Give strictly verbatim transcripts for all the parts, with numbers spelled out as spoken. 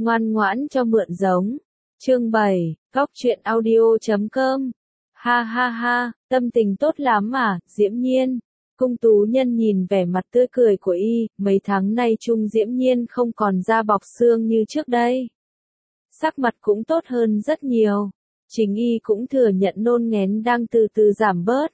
ngoan ngoãn cho mượn giống. Chương bảy, góc truyện audio chấm com. Ha ha ha, tâm tình tốt lắm mà, Diễm Nhiên. Cung Tú Nhân nhìn vẻ mặt tươi cười của y, mấy tháng nay Trung Diễm Nhiên không còn da bọc xương như trước đây. Sắc mặt cũng tốt hơn rất nhiều. Chính y cũng thừa nhận nôn nghén đang từ từ giảm bớt.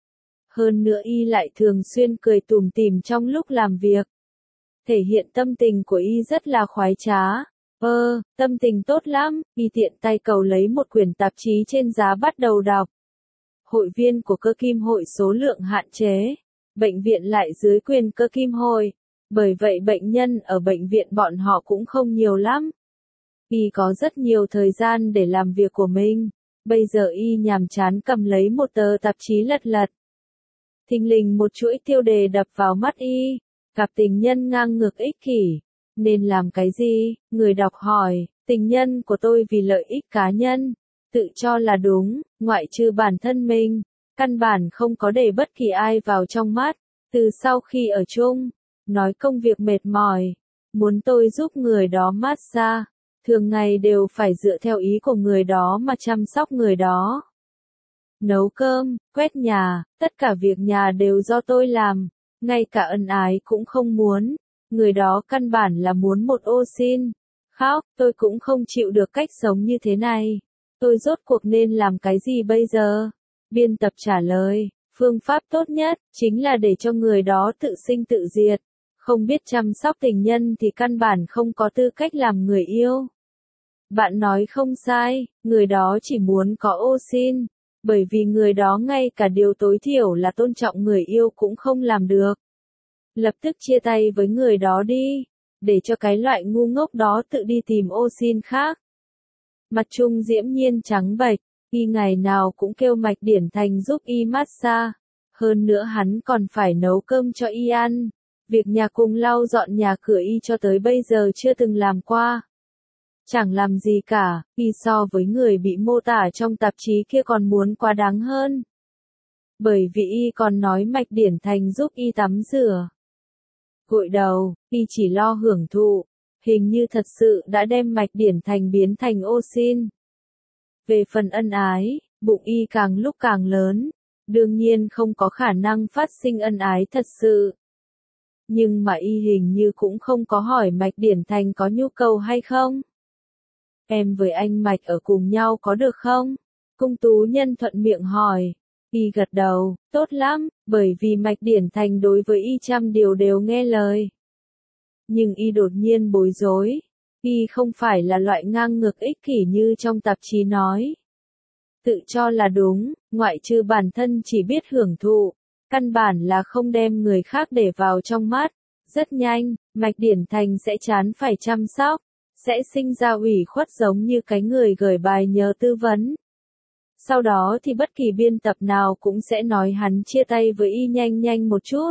Hơn nữa y lại thường xuyên cười tủm tỉm trong lúc làm việc. Thể hiện tâm tình của y rất là khoái trá. Ơ, tâm tình tốt lắm, y tiện tay cầu lấy một quyển tạp chí trên giá bắt đầu đọc. Hội viên của cơ kim hội số lượng hạn chế. Bệnh viện lại dưới quyền cơ kim hội. Bởi vậy bệnh nhân ở bệnh viện bọn họ cũng không nhiều lắm. Y có rất nhiều thời gian để làm việc của mình. Bây giờ y nhàm chán cầm lấy một tờ tạp chí lật lật. Thình lình một chuỗi tiêu đề đập vào mắt y. Cặp tình nhân ngang ngược ích kỷ. Nên làm cái gì? Người đọc hỏi. Tình nhân của tôi vì lợi ích cá nhân. Tự cho là đúng, ngoại trừ bản thân mình. Căn bản không có để bất kỳ ai vào trong mắt. Từ sau khi ở chung, nói công việc mệt mỏi. Muốn tôi giúp người đó massage. Thường ngày đều phải dựa theo ý của người đó mà chăm sóc người đó. Nấu cơm, quét nhà, tất cả việc nhà đều do tôi làm. Ngay cả ân ái cũng không muốn. Người đó căn bản là muốn một ô xin. Khóc, tôi cũng không chịu được cách sống như thế này. Tôi rốt cuộc nên làm cái gì bây giờ? Biên tập trả lời, phương pháp tốt nhất, chính là để cho người đó tự sinh tự diệt. Không biết chăm sóc tình nhân thì căn bản không có tư cách làm người yêu. Bạn nói không sai, người đó chỉ muốn có ô xin. Bởi vì người đó ngay cả điều tối thiểu là tôn trọng người yêu cũng không làm được. Lập tức chia tay với người đó đi, để cho cái loại ngu ngốc đó tự đi tìm ô xin khác. Mặt Trung Diễm Nhiên trắng bệch, y ngày nào cũng kêu Mạch Điển Thành giúp y massage. Hơn nữa hắn còn phải nấu cơm cho y ăn. Việc nhà cùng lau dọn nhà cửa y cho tới bây giờ chưa từng làm qua. Chẳng làm gì cả, y so với người bị mô tả trong tạp chí kia còn muốn quá đáng hơn. Bởi vì y còn nói Mạch Điển Thành giúp y tắm rửa. Gội đầu, y chỉ lo hưởng thụ, hình như thật sự đã đem Mạch Điển Thành biến thành ô xin. Về phần ân ái, bụng y càng lúc càng lớn, đương nhiên không có khả năng phát sinh ân ái thật sự. Nhưng mà y hình như cũng không có hỏi Mạch Điển Thành có nhu cầu hay không. Em với anh Mạch ở cùng nhau có được không? Cung Tú Nhân thuận miệng hỏi. Y gật đầu, tốt lắm, bởi vì Mạch Điển Thành đối với y trăm điều đều nghe lời. Nhưng y đột nhiên bối rối. Y không phải là loại ngang ngược ích kỷ như trong tạp chí nói. Tự cho là đúng, ngoại trừ bản thân chỉ biết hưởng thụ. Căn bản là không đem người khác để vào trong mắt. Rất nhanh, Mạch Điển Thành sẽ chán phải chăm sóc. Sẽ sinh ra ủy khuất giống như cái người gửi bài nhờ tư vấn. Sau đó thì bất kỳ biên tập nào cũng sẽ nói hắn chia tay với y nhanh nhanh một chút.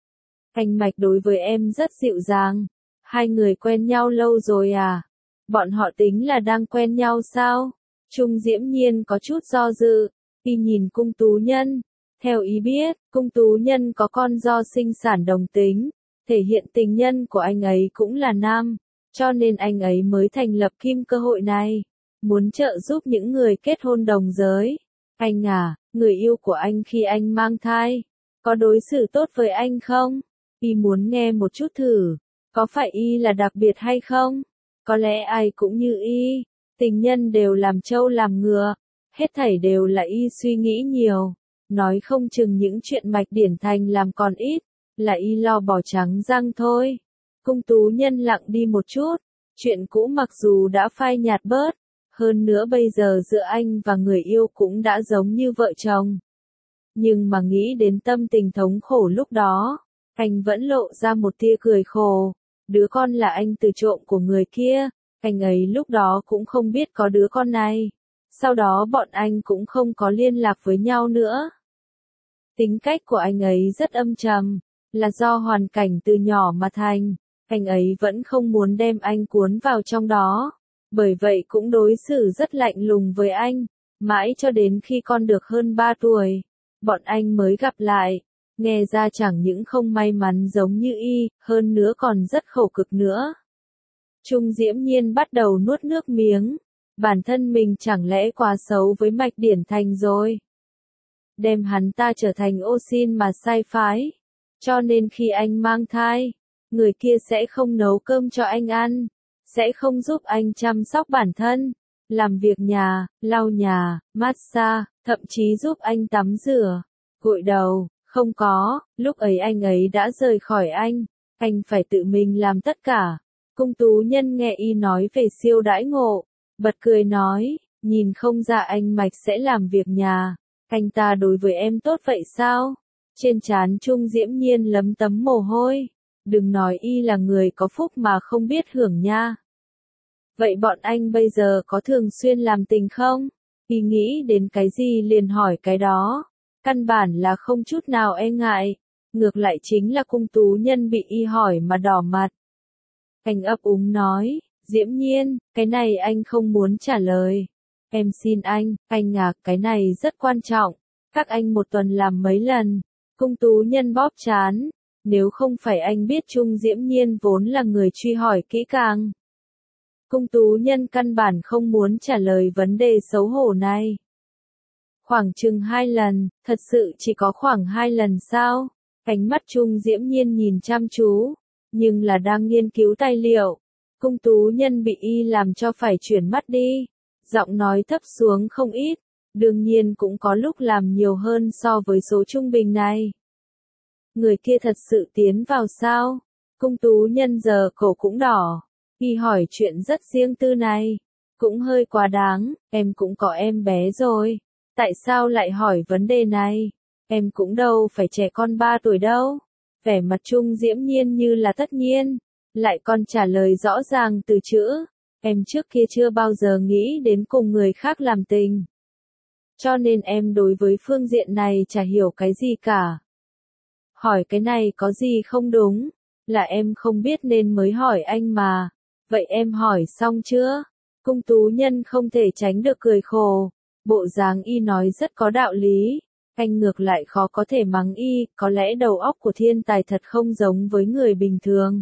Anh Mạch đối với em rất dịu dàng. Hai người quen nhau lâu rồi à? Bọn họ tính là đang quen nhau sao? Trung Diễm Nhiên có chút do dự. Y nhìn Cung Tú Nhân. Theo ý biết, Cung Tú Nhân có con do sinh sản đồng tính. Thể hiện tình nhân của anh ấy cũng là nam. Cho nên anh ấy mới thành lập kim cơ hội này. Muốn trợ giúp những người kết hôn đồng giới. Anh à, người yêu của anh khi anh mang thai, có đối xử tốt với anh không? Y muốn nghe một chút thử. Có phải y là đặc biệt hay không? Có lẽ ai cũng như y. Tình nhân đều làm trâu làm ngựa. Hết thảy đều là y suy nghĩ nhiều. Nói không chừng những chuyện Mạch Điển Thành làm còn ít. Là y lo bỏ trắng răng thôi. Cung Tú Nhân lặng đi một chút. Chuyện cũ mặc dù đã phai nhạt bớt. Hơn nữa bây giờ giữa anh và người yêu cũng đã giống như vợ chồng. Nhưng mà nghĩ đến tâm tình thống khổ lúc đó, anh vẫn lộ ra một tia cười khổ. Đứa con là anh từ trộm của người kia, anh ấy lúc đó cũng không biết có đứa con này. Sau đó bọn anh cũng không có liên lạc với nhau nữa. Tính cách của anh ấy rất âm trầm, là do hoàn cảnh từ nhỏ mà thành. Anh ấy vẫn không muốn đem anh cuốn vào trong đó. Bởi vậy cũng đối xử rất lạnh lùng với anh, mãi cho đến khi con được hơn ba tuổi, bọn anh mới gặp lại. Nghe ra chẳng những không may mắn giống như y, hơn nữa còn rất khổ cực nữa. Trung Diễm Nhiên bắt đầu nuốt nước miếng. Bản thân mình chẳng lẽ quá xấu với Mạch Điển Thành rồi? Đem hắn ta trở thành ô xin mà sai phái. Cho nên khi anh mang thai, người kia sẽ không nấu cơm cho anh ăn, sẽ không giúp anh chăm sóc bản thân, làm việc nhà, lau nhà, massage, thậm chí giúp anh tắm rửa, gội đầu. Không có, lúc ấy anh ấy đã rời khỏi anh, anh phải tự mình làm tất cả. Cung tú nhân nghe y nói về siêu đãi ngộ, bật cười nói, nhìn không ra anh Mạch sẽ làm việc nhà, anh ta đối với em tốt vậy sao? Trên trán Trung Diễm Nhiên lấm tấm mồ hôi, đừng nói y là người có phúc mà không biết hưởng nha. Vậy bọn anh bây giờ có thường xuyên làm tình không? Y nghĩ đến cái gì liền hỏi cái đó, căn bản là không chút nào e ngại, ngược lại chính là cung tú nhân bị y hỏi mà đỏ mặt. Anh ấp úng nói, Diễm Nhiên, cái này anh không muốn trả lời. Em xin anh, anh à, cái này rất quan trọng. Các anh một tuần làm mấy lần? Cung tú nhân bóp trán. Nếu không phải anh biết Trung Diễm Nhiên vốn là người truy hỏi kỹ càng. Cung tú nhân căn bản không muốn trả lời vấn đề xấu hổ này. Khoảng chừng hai lần, thật sự chỉ có khoảng hai lần sao? Ánh mắt Trung Diễm Nhiên nhìn chăm chú, nhưng là đang nghiên cứu tài liệu. Cung tú nhân bị y làm cho phải chuyển mắt đi, giọng nói thấp xuống không ít, đương nhiên cũng có lúc làm nhiều hơn so với số trung bình này. Người kia thật sự tiến vào sao? Cung tú nhân giờ cổ cũng đỏ, y hỏi chuyện rất riêng tư này, cũng hơi quá đáng, em cũng có em bé rồi, tại sao lại hỏi vấn đề này? Em cũng đâu phải trẻ con ba tuổi đâu. Vẻ mặt Trung Diễm Nhiên như là tất nhiên, lại còn trả lời rõ ràng từ chữ, em trước kia chưa bao giờ nghĩ đến cùng người khác làm tình. Cho nên em đối với phương diện này chả hiểu cái gì cả. Hỏi cái này có gì không đúng, là em không biết nên mới hỏi anh mà. Vậy em hỏi xong chưa? Cung tú nhân không thể tránh được cười khổ, bộ dáng y nói rất có đạo lý. Anh ngược lại khó có thể mắng y, có lẽ đầu óc của thiên tài thật không giống với người bình thường.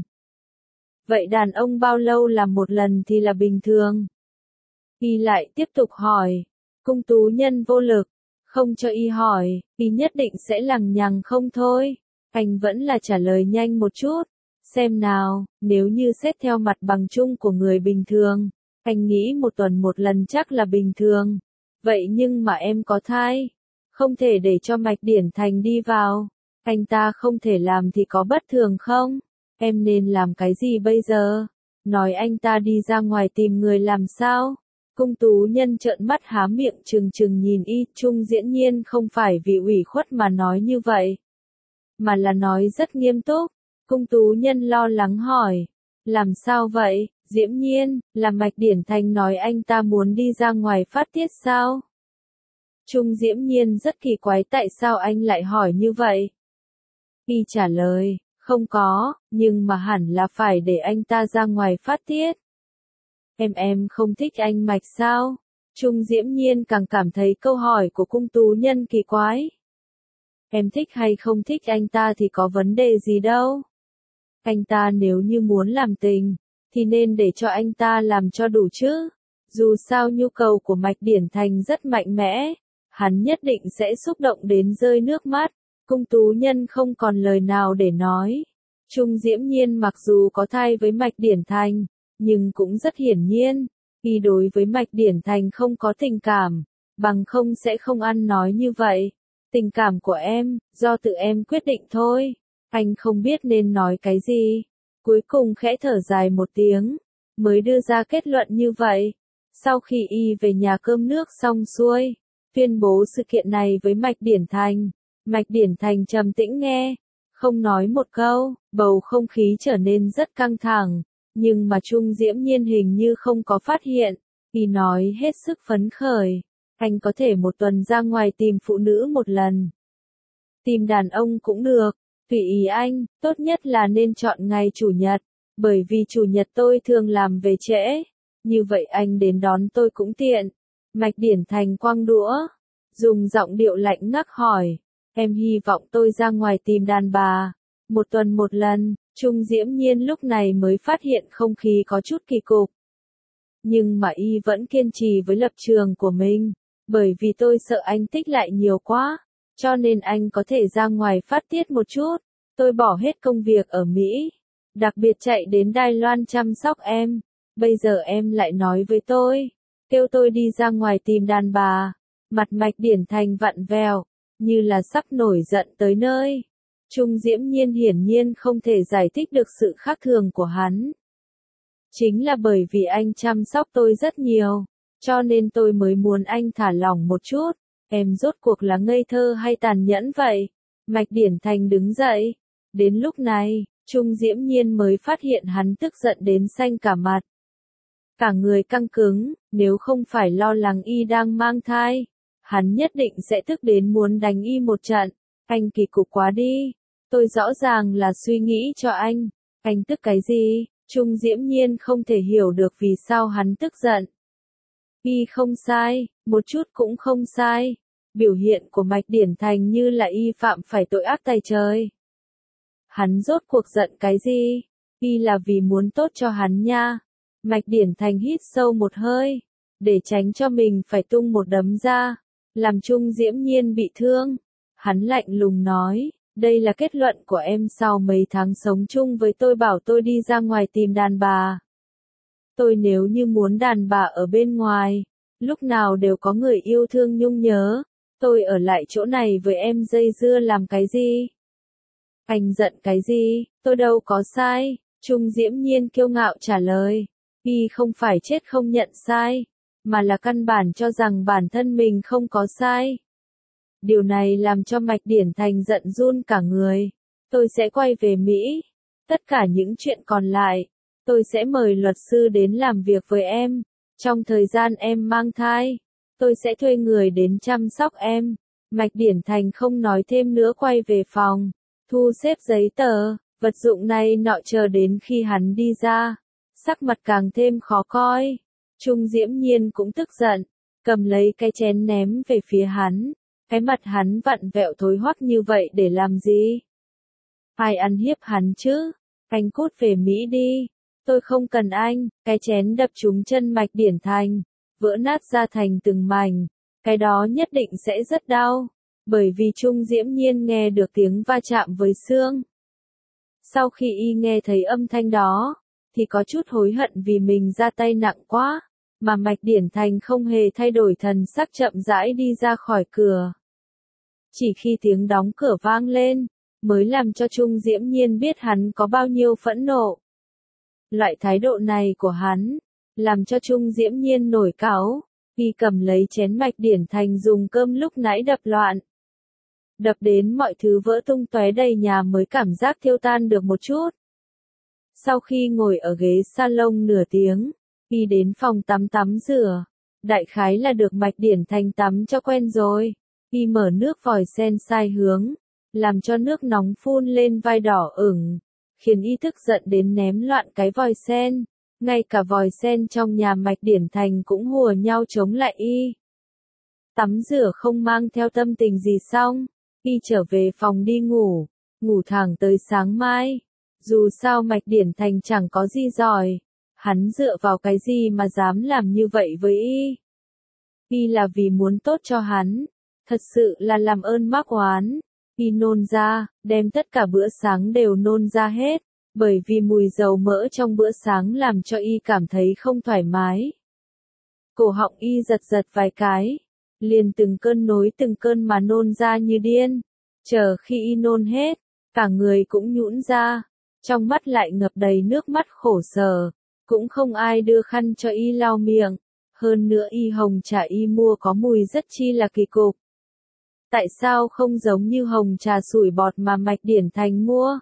Vậy đàn ông bao lâu làm một lần thì là bình thường? Y lại tiếp tục hỏi. Cung tú nhân vô lực, không cho y hỏi, y nhất định sẽ lằng nhằng không thôi. Anh vẫn là trả lời nhanh một chút. Xem nào, nếu như xét theo mặt bằng chung của người bình thường, anh nghĩ một tuần một lần chắc là bình thường. Vậy nhưng mà em có thai, không thể để cho Mạch Điển Thành đi vào. Anh ta không thể làm thì có bất thường không? Em nên làm cái gì bây giờ? Nói anh ta đi ra ngoài tìm người làm sao? Cung tú nhân trợn mắt há miệng trừng trừng nhìn y. Trung Diễm Nhiên không phải vì ủy khuất mà nói như vậy, mà là nói rất nghiêm túc. Cung tú nhân lo lắng hỏi, làm sao vậy, Diễm Nhiên, là Mạch Điển Thành nói anh ta muốn đi ra ngoài phát tiết sao? Trung Diễm Nhiên rất kỳ quái tại sao anh lại hỏi như vậy. Y trả lời, không có, nhưng mà hẳn là phải để anh ta ra ngoài phát tiết. Em em không thích anh Mạch sao? Trung Diễm Nhiên càng cảm thấy câu hỏi của cung tú nhân kỳ quái. Em thích hay không thích anh ta thì có vấn đề gì đâu. Anh ta nếu như muốn làm tình, thì nên để cho anh ta làm cho đủ chứ. Dù sao nhu cầu của Mạch Điển Thành rất mạnh mẽ, hắn nhất định sẽ xúc động đến rơi nước mắt. Cung tú nhân không còn lời nào để nói. Trung Diễm Nhiên mặc dù có thai với Mạch Điển Thành, nhưng cũng rất hiển nhiên, y đối với Mạch Điển Thành không có tình cảm, bằng không sẽ không ăn nói như vậy. Tình cảm của em, do tự em quyết định thôi. Anh không biết nên nói cái gì. Cuối cùng khẽ thở dài một tiếng, mới đưa ra kết luận như vậy. Sau khi y về nhà cơm nước xong xuôi, tuyên bố sự kiện này với Mạch Điển Thành. Mạch Điển Thành trầm tĩnh nghe, không nói một câu, bầu không khí trở nên rất căng thẳng, nhưng mà Trung Diễm Nhiên hình như không có phát hiện, y nói hết sức phấn khởi, anh có thể một tuần ra ngoài tìm phụ nữ một lần. Tìm đàn ông cũng được, tùy ý anh, tốt nhất là nên chọn ngày Chủ nhật, bởi vì Chủ nhật tôi thường làm về trễ, như vậy anh đến đón tôi cũng tiện. Mạch Điển Thành quăng đũa, dùng giọng điệu lạnh ngắt hỏi. Em hy vọng tôi ra ngoài tìm đàn bà, một tuần một lần. Trung Diễm Nhiên lúc này mới phát hiện không khí có chút kỳ cục. Nhưng mà y vẫn kiên trì với lập trường của mình, bởi vì tôi sợ anh tích lại nhiều quá, cho nên anh có thể ra ngoài phát tiết một chút. Tôi bỏ hết công việc ở Mỹ, đặc biệt chạy đến Đài Loan chăm sóc em. Bây giờ em lại nói với tôi, kêu tôi đi ra ngoài tìm đàn bà. Mặt Mạch Điển Thành vặn vẹo, như là sắp nổi giận tới nơi. Trung Diễm Nhiên hiển nhiên không thể giải thích được sự khác thường của hắn. Chính là bởi vì anh chăm sóc tôi rất nhiều, cho nên tôi mới muốn anh thả lỏng một chút. Em rốt cuộc là ngây thơ hay tàn nhẫn vậy? Mạch Điển Thành đứng dậy. Đến lúc này, Trung Diễm Nhiên mới phát hiện hắn tức giận đến xanh cả mặt. Cả người căng cứng, nếu không phải lo lắng y đang mang thai, hắn nhất định sẽ tức đến muốn đánh y một trận. Anh kỳ cục quá đi, tôi rõ ràng là suy nghĩ cho anh, anh tức cái gì? Trung Diễm Nhiên không thể hiểu được vì sao hắn tức giận. Y không sai, một chút cũng không sai. Biểu hiện của Mạch Điển Thành như là y phạm phải tội ác tày trời. Hắn rốt cuộc giận cái gì? Y là vì muốn tốt cho hắn nha. Mạch Điển Thành hít sâu một hơi, để tránh cho mình phải tung một đấm ra, làm Trung Diễm Nhiên bị thương. Hắn lạnh lùng nói, đây là kết luận của em sau mấy tháng sống chung với tôi, bảo tôi đi ra ngoài tìm đàn bà. Tôi nếu như muốn đàn bà ở bên ngoài, lúc nào đều có người yêu thương nhung nhớ, tôi ở lại chỗ này với em dây dưa làm cái gì? Anh giận cái gì? Tôi đâu có sai. Trung Diễm Nhiên kiêu ngạo trả lời. Y không phải chết không nhận sai, mà là căn bản cho rằng bản thân mình không có sai. Điều này làm cho Mạch Điển Thành giận run cả người. Tôi sẽ quay về Mỹ. Tất cả những chuyện còn lại, tôi sẽ mời luật sư đến làm việc với em. Trong thời gian em mang thai, tôi sẽ thuê người đến chăm sóc em. Mạch Điển Thành không nói thêm nữa, quay về phòng, thu xếp giấy tờ, vật dụng này nọ, chờ đến khi hắn đi ra, sắc mặt càng thêm khó coi. Trung Diễm Nhiên cũng tức giận, cầm lấy cái chén ném về phía hắn. Cái mặt hắn vặn vẹo thối hoắc như vậy để làm gì? Ai ăn hiếp hắn chứ? Anh cút về Mỹ đi. Tôi không cần anh. Cái chén đập trúng chân Mạch Điển Thành, vỡ nát ra thành từng mảnh. Cái đó nhất định sẽ rất đau, bởi vì Trung Diễm Nhiên nghe được tiếng va chạm với xương. Sau khi y nghe thấy âm thanh đó, thì có chút hối hận vì mình ra tay nặng quá, mà Mạch Điển Thành không hề thay đổi thần sắc, chậm rãi đi ra khỏi cửa. Chỉ khi tiếng đóng cửa vang lên, mới làm cho Trung Diễm Nhiên biết hắn có bao nhiêu phẫn nộ. Loại thái độ này của hắn, làm cho Trung Diễm Nhiên nổi cáu, y cầm lấy chén Mạch Điển Thành dùng cơm lúc nãy đập loạn. Đập đến mọi thứ vỡ tung tóe đầy nhà mới cảm giác tiêu tan được một chút. Sau khi ngồi ở ghế salon nửa tiếng, y đến phòng tắm tắm rửa. Đại khái là được Mạch Điển Thành tắm cho quen rồi. Y mở nước vòi sen sai hướng, làm cho nước nóng phun lên vai đỏ ửng, khiến y tức giận đến ném loạn cái vòi sen. Ngay cả vòi sen trong nhà Mạch Điển Thành cũng hùa nhau chống lại y. Tắm rửa không mang theo tâm tình gì xong, y trở về phòng đi ngủ, ngủ thẳng tới sáng mai. Dù sao Mạch Điển Thành chẳng có gì giỏi, hắn dựa vào cái gì mà dám làm như vậy với y? Y là vì muốn tốt cho hắn, thật sự là làm ơn mắc oán. Y nôn ra, đem tất cả bữa sáng đều nôn ra hết, bởi vì mùi dầu mỡ trong bữa sáng làm cho y cảm thấy không thoải mái. Cổ họng y giật giật vài cái, liền từng cơn nối từng cơn mà nôn ra như điên. Chờ khi y nôn hết, cả người cũng nhũn ra, trong mắt lại ngập đầy nước mắt khổ sở, cũng không ai đưa khăn cho y lau miệng. Hơn nữa y hồng trà y mua có mùi rất chi là kỳ cục. Tại sao không giống như hồng trà sủi bọt mà Mạch Điển Thành mua?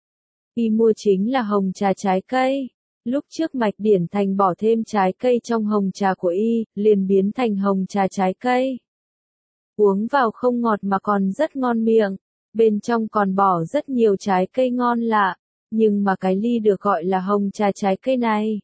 Y mua chính là hồng trà trái cây. Lúc trước Mạch Điển Thành bỏ thêm trái cây trong hồng trà của y, liền biến thành hồng trà trái cây. Uống vào không ngọt mà còn rất ngon miệng, bên trong còn bỏ rất nhiều trái cây ngon lạ, nhưng mà cái ly được gọi là hồng trà trái cây này,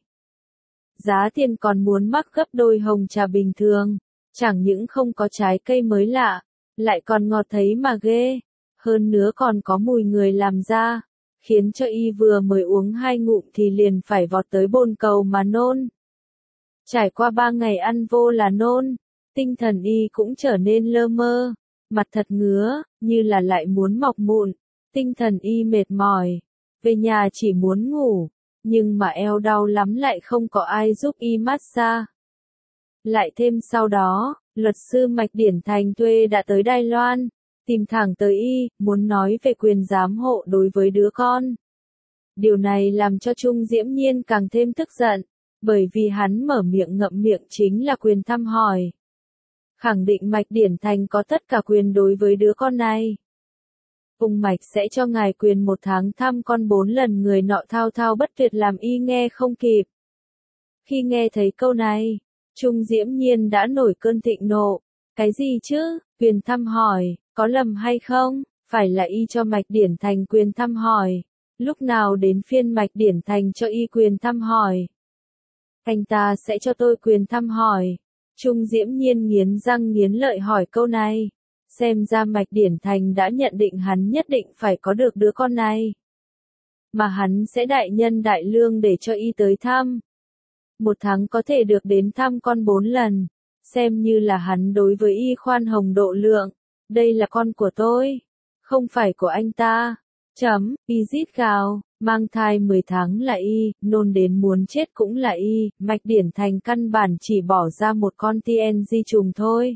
giá tiền còn muốn mắc gấp đôi hồng trà bình thường, chẳng những không có trái cây mới lạ, lại còn ngọt thấy mà ghê, hơn nữa còn có mùi người làm ra, khiến cho y vừa mới uống hai ngụm thì liền phải vọt tới bồn cầu mà nôn. Trải qua ba ngày ăn vô là nôn, tinh thần y cũng trở nên lơ mơ, mặt thật ngứa, như là lại muốn mọc mụn, tinh thần y mệt mỏi, về nhà chỉ muốn ngủ, nhưng mà eo đau lắm lại không có ai giúp y massage. Lại thêm sau đó, luật sư Mạch Điển Thành thuê đã tới Đài Loan, tìm thẳng tới y, muốn nói về quyền giám hộ đối với đứa con. Điều này làm cho Trung Diễm Nhiên càng thêm tức giận, bởi vì hắn mở miệng ngậm miệng chính là quyền thăm hỏi. Khẳng định Mạch Điển Thành có tất cả quyền đối với đứa con này. Ung Mạch sẽ cho ngài quyền một tháng thăm con bốn lần, người nọ thao thao bất tuyệt làm y nghe không kịp. Khi nghe thấy câu này, Trung Diễm Nhiên đã nổi cơn thịnh nộ. Cái gì chứ, quyền thăm hỏi, có lầm hay không? Phải là y cho Mạch Điển Thành quyền thăm hỏi. Lúc nào đến phiên Mạch Điển Thành cho y quyền thăm hỏi? Anh ta sẽ cho tôi quyền thăm hỏi. Trung Diễm Nhiên nghiến răng nghiến lợi hỏi câu này. Xem ra Mạch Điển Thành đã nhận định hắn nhất định phải có được đứa con này. Mà hắn sẽ đại nhân đại lương để cho y tới thăm. Một tháng có thể được đến thăm con bốn lần. Xem như là hắn đối với y khoan hồng độ lượng. Đây là con của tôi. Không phải của anh ta. Chấm, y rít gào. Mang thai mười tháng là y, nôn đến muốn chết cũng là y. Mạch Điển Thành căn bản chỉ bỏ ra một con tê en giê trùng thôi.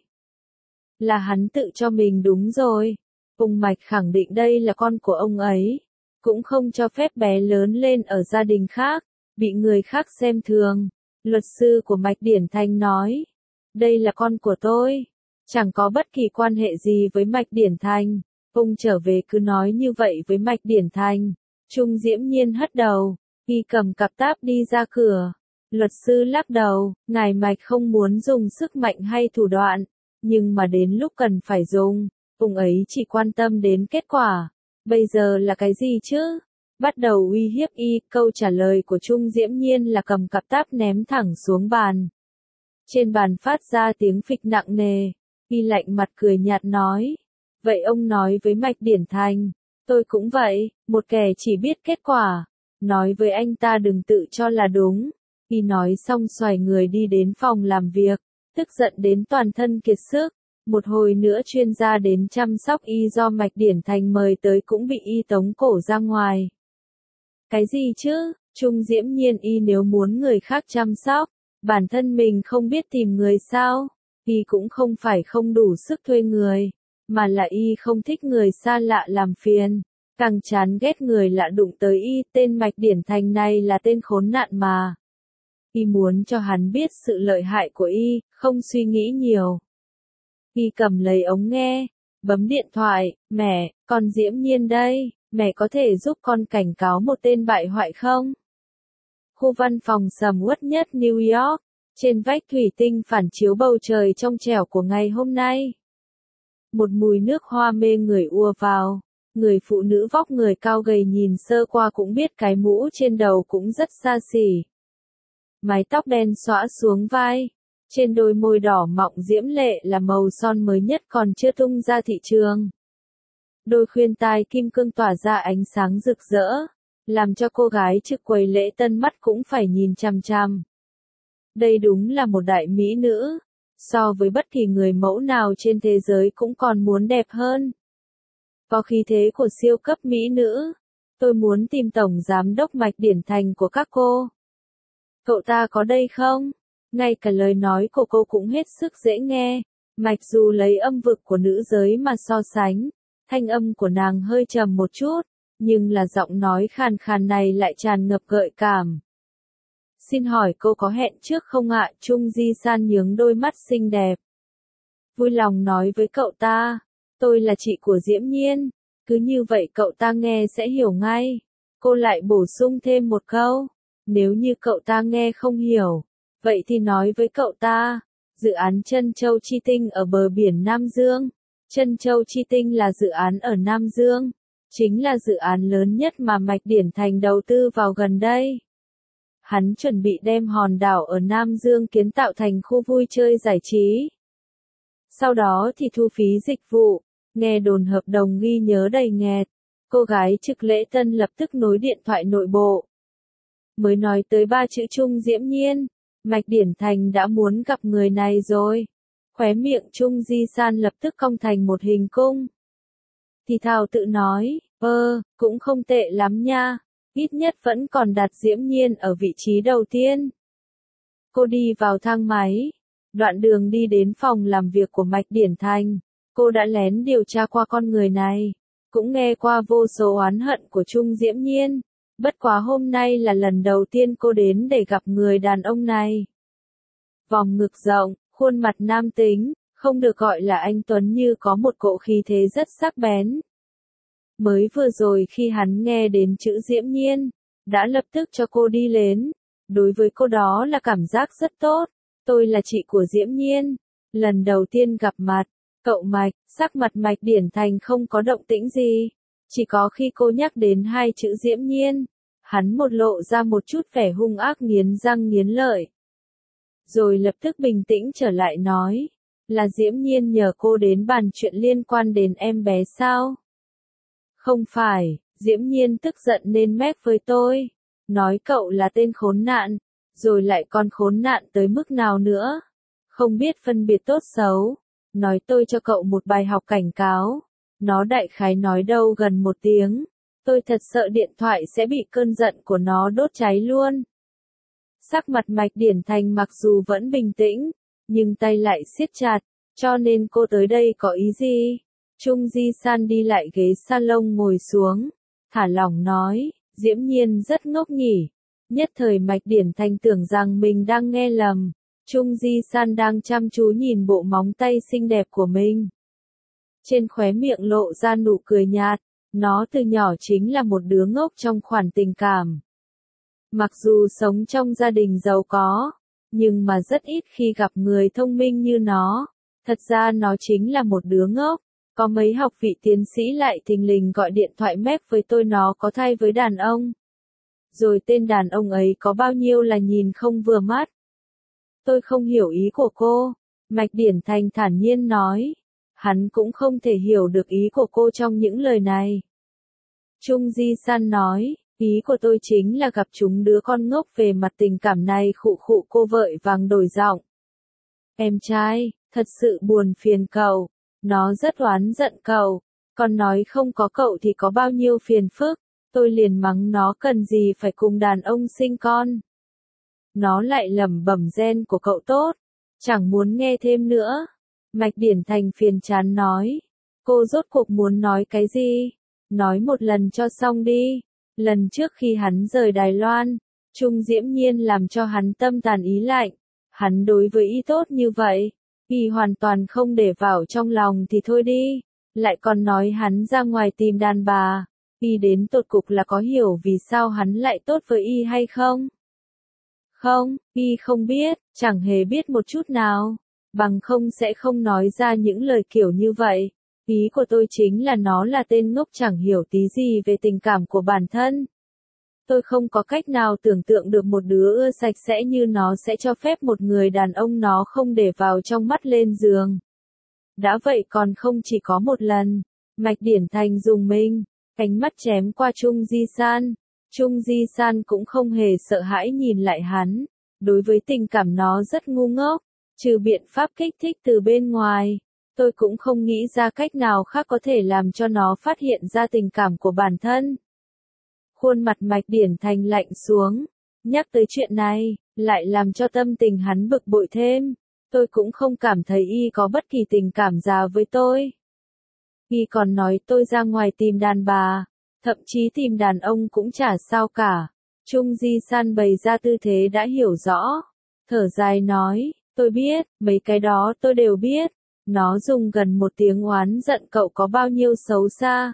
Là hắn tự cho mình đúng rồi. Ung Mạch khẳng định đây là con của ông ấy. Cũng không cho phép bé lớn lên ở gia đình khác, bị người khác xem thường. Luật sư của Mạch Điển Thành nói. Đây là con của tôi. Chẳng có bất kỳ quan hệ gì với Mạch Điển Thành. Ung trở về cứ nói như vậy với Mạch Điển Thành. Trung Diễm Nhiên hất đầu. Y cầm cặp táp đi ra cửa. Luật sư lắc đầu. Ngài Mạch không muốn dùng sức mạnh hay thủ đoạn. Nhưng mà đến lúc cần phải dùng, ông ấy chỉ quan tâm đến kết quả. Bây giờ là cái gì chứ? Bắt đầu uy hiếp y, câu trả lời của Trung Diễm Nhiên là cầm cặp táp ném thẳng xuống bàn. Trên bàn phát ra tiếng phịch nặng nề, y lạnh mặt cười nhạt nói. Vậy ông nói với Mạch Điển Thành, tôi cũng vậy, một kẻ chỉ biết kết quả. Nói với anh ta đừng tự cho là đúng. Y nói xong xoài người đi đến phòng làm việc. Tức giận đến toàn thân kiệt sức, một hồi nữa chuyên gia đến chăm sóc y do Mạch Điển Thành mời tới cũng bị y tống cổ ra ngoài. Cái gì chứ, Trung Diễm Nhiên y nếu muốn người khác chăm sóc, bản thân mình không biết tìm người sao, y cũng không phải không đủ sức thuê người, mà là y không thích người xa lạ làm phiền, càng chán ghét người lạ đụng tới y, tên Mạch Điển Thành này là tên khốn nạn mà. Y muốn cho hắn biết sự lợi hại của y, không suy nghĩ nhiều. Y cầm lấy ống nghe, bấm điện thoại, mẹ, con Diễm Nhiên đây, mẹ có thể giúp con cảnh cáo một tên bại hoại không? Khu văn phòng sầm uất nhất New York, trên vách thủy tinh phản chiếu bầu trời trong trẻo của ngày hôm nay. Một mùi nước hoa mê người ùa vào, người phụ nữ vóc người cao gầy nhìn sơ qua cũng biết cái mũ trên đầu cũng rất xa xỉ. Mái tóc đen xõa xuống vai, trên đôi môi đỏ mọng diễm lệ là màu son mới nhất còn chưa tung ra thị trường. Đôi khuyên tai kim cương tỏa ra ánh sáng rực rỡ, làm cho cô gái trực quầy lễ tân mắt cũng phải nhìn chằm chằm. Đây đúng là một đại mỹ nữ, so với bất kỳ người mẫu nào trên thế giới cũng còn muốn đẹp hơn. Có khí thế của siêu cấp mỹ nữ, tôi muốn tìm tổng giám đốc Mạch Điển Thành của các cô. Cậu ta có đây không? Ngay cả lời nói của cô cũng hết sức dễ nghe. Mặc dù lấy âm vực của nữ giới mà so sánh, thanh âm của nàng hơi trầm một chút, nhưng là giọng nói khàn khàn này lại tràn ngập gợi cảm. Xin hỏi cô có hẹn trước không ạ? Trung Di San nhướng đôi mắt xinh đẹp. Vui lòng nói với cậu ta, tôi là chị của Diễm Nhiên, cứ như vậy cậu ta nghe sẽ hiểu ngay. Cô lại bổ sung thêm một câu. Nếu như cậu ta nghe không hiểu, vậy thì nói với cậu ta, dự án Trân Châu Chi Tinh ở bờ biển Nam Dương. Trân Châu Chi Tinh là dự án ở Nam Dương, chính là dự án lớn nhất mà Mạch Điển Thành đầu tư vào gần đây. Hắn chuẩn bị đem hòn đảo ở Nam Dương kiến tạo thành khu vui chơi giải trí. Sau đó thì thu phí dịch vụ, nghe đồn hợp đồng ghi nhớ đầy nghẹt. Cô gái trực lễ tân lập tức nối điện thoại nội bộ. Mới nói tới ba chữ Trung Diễm Nhiên, Mạch Điển Thành đã muốn gặp người này rồi. Khóe miệng Trung Di San lập tức cong thành một hình cung. Thì thào tự nói, ơ, cũng không tệ lắm nha, ít nhất vẫn còn đặt Diễm Nhiên ở vị trí đầu tiên. Cô đi vào thang máy, đoạn đường đi đến phòng làm việc của Mạch Điển Thành, cô đã lén điều tra qua con người này, cũng nghe qua vô số oán hận của Trung Diễm Nhiên, bất quá hôm nay là lần đầu tiên cô đến để gặp người đàn ông này. Vòng ngực rộng, khuôn mặt nam tính, không được gọi là anh tuấn như có một cỗ khí thế rất sắc bén. Mới vừa rồi khi hắn nghe đến chữ Diễm Nhiên, đã lập tức cho cô đi lên. Đối với cô đó là cảm giác rất tốt. Tôi là chị của Diễm Nhiên. Lần đầu tiên gặp mặt, cậu Mạch, sắc mặt Mạch Điển Thành không có động tĩnh gì. Chỉ có khi cô nhắc đến hai chữ Diễm Nhiên, hắn một lộ ra một chút vẻ hung ác nghiến răng nghiến lợi. Rồi lập tức bình tĩnh trở lại nói, là Diễm Nhiên nhờ cô đến bàn chuyện liên quan đến em bé sao? Không phải, Diễm Nhiên tức giận nên mép với tôi, nói cậu là tên khốn nạn, rồi lại còn khốn nạn tới mức nào nữa, không biết phân biệt tốt xấu, nói tôi cho cậu một bài học cảnh cáo, nó đại khái nói đâu gần một tiếng, tôi thật sợ điện thoại sẽ bị cơn giận của nó đốt cháy luôn. Sắc mặt Mạch Điển Thành mặc dù vẫn bình tĩnh, nhưng tay lại siết chặt, cho nên cô tới đây có ý gì? Trung Di San đi lại ghế salon ngồi xuống, thả lỏng nói, Diễm Nhiên rất ngốc nhỉ. Nhất thời Mạch Điển Thành tưởng rằng mình đang nghe lầm, Trung Di San đang chăm chú nhìn bộ móng tay xinh đẹp của mình. Trên khóe miệng lộ ra nụ cười nhạt, nó từ nhỏ chính là một đứa ngốc trong khoản tình cảm. Mặc dù sống trong gia đình giàu có, nhưng mà rất ít khi gặp người thông minh như nó, thật ra nó chính là một đứa ngốc. Có mấy học vị tiến sĩ lại thình lình gọi điện thoại mép với tôi nó có thai với đàn ông. Rồi tên đàn ông ấy có bao nhiêu là nhìn không vừa mắt. Tôi không hiểu ý của cô, Mạch Điển Thành thản nhiên nói. Hắn cũng không thể hiểu được ý của cô trong những lời này. Trung Di San nói, ý của tôi chính là gặp chúng đứa con ngốc về mặt tình cảm này khụ khụ cô vội vàng đổi giọng. Em trai, thật sự buồn phiền cậu. Nó rất oán giận cậu, còn nói không có cậu thì có bao nhiêu phiền phức, tôi liền mắng nó cần gì phải cùng đàn ông sinh con. Nó lại lẩm bẩm gen của cậu tốt, chẳng muốn nghe thêm nữa. Mạch Điển Thành phiền chán nói, cô rốt cuộc muốn nói cái gì? Nói một lần cho xong đi. Lần trước khi hắn rời Đài Loan, Trung Diễm Nhiên làm cho hắn tâm tàn ý lạnh. Hắn đối với y tốt như vậy, y hoàn toàn không để vào trong lòng thì thôi đi. Lại còn nói hắn ra ngoài tìm đàn bà. Y đến tột cục là có hiểu vì sao hắn lại tốt với y hay không? Không, y không biết, chẳng hề biết một chút nào. Bằng không sẽ không nói ra những lời kiểu như vậy. Ý của tôi chính là nó là tên ngốc chẳng hiểu tí gì về tình cảm của bản thân. Tôi không có cách nào tưởng tượng được một đứa ưa sạch sẽ như nó sẽ cho phép một người đàn ông nó không để vào trong mắt lên giường. Đã vậy còn không chỉ có một lần. Mạch Điển Thành dùng mình, ánh mắt chém qua Trung Di San. Trung Di San cũng không hề sợ hãi nhìn lại hắn. Đối với tình cảm nó rất ngu ngốc. Trừ biện pháp kích thích từ bên ngoài, tôi cũng không nghĩ ra cách nào khác có thể làm cho nó phát hiện ra tình cảm của bản thân. Khuôn mặt Mạch Điển Thành lạnh xuống, nhắc tới chuyện này, lại làm cho tâm tình hắn bực bội thêm. Tôi cũng không cảm thấy y có bất kỳ tình cảm gì với tôi. Y còn nói tôi ra ngoài tìm đàn bà, thậm chí tìm đàn ông cũng chả sao cả. Trung Di San bày ra tư thế đã hiểu rõ, thở dài nói. Tôi biết, mấy cái đó tôi đều biết. Nó dùng gần một tiếng oán giận cậu có bao nhiêu xấu xa.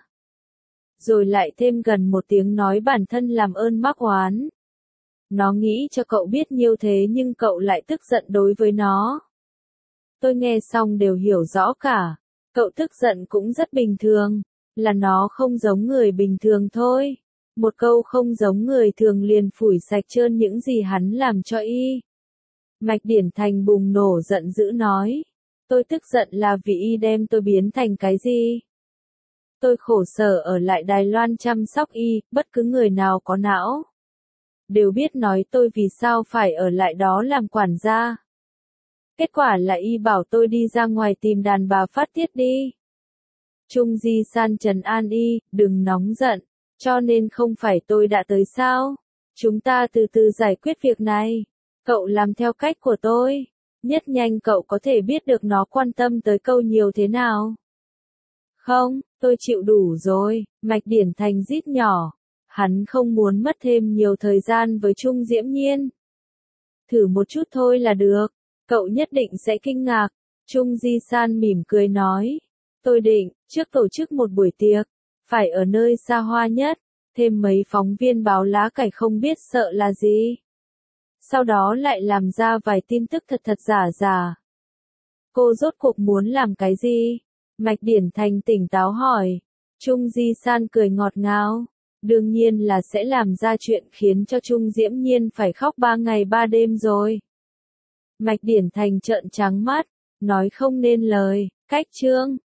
Rồi lại thêm gần một tiếng nói bản thân làm ơn mắc oán. Nó nghĩ cho cậu biết nhiều thế nhưng cậu lại tức giận đối với nó. Tôi nghe xong đều hiểu rõ cả. Cậu tức giận cũng rất bình thường. Là nó không giống người bình thường thôi. Một câu không giống người thường liền phủi sạch trơn những gì hắn làm cho y. Mạch Điển Thành bùng nổ giận dữ nói. Tôi tức giận là vì y đem tôi biến thành cái gì? Tôi khổ sở ở lại Đài Loan chăm sóc y, bất cứ người nào có não đều biết nói tôi vì sao phải ở lại đó làm quản gia. Kết quả là y bảo tôi đi ra ngoài tìm đàn bà phát tiết đi. Trung Di San trấn an y, đừng nóng giận, cho nên không phải tôi đã tới sao? Chúng ta từ từ giải quyết việc này. Cậu làm theo cách của tôi. Nhất nhanh cậu có thể biết được nó quan tâm tới câu nhiều thế nào. Không, tôi chịu đủ rồi, Mạch Điển Thành rít nhỏ. Hắn không muốn mất thêm nhiều thời gian với Trung Diễm Nhiên. Thử một chút thôi là được, cậu nhất định sẽ kinh ngạc. Trung Di San mỉm cười nói. Tôi định, trước tổ chức một buổi tiệc, phải ở nơi xa hoa nhất, thêm mấy phóng viên báo lá cải không biết sợ là gì. Sau đó lại làm ra vài tin tức thật thật giả giả. Cô rốt cuộc muốn làm cái gì? Mạch Điển Thành tỉnh táo hỏi. Trung Di San cười ngọt ngào. Đương nhiên là sẽ làm ra chuyện khiến cho Trung Diễm Nhiên phải khóc ba ngày ba đêm rồi. Mạch Điển Thành trợn trắng mắt, nói không nên lời, cách trương.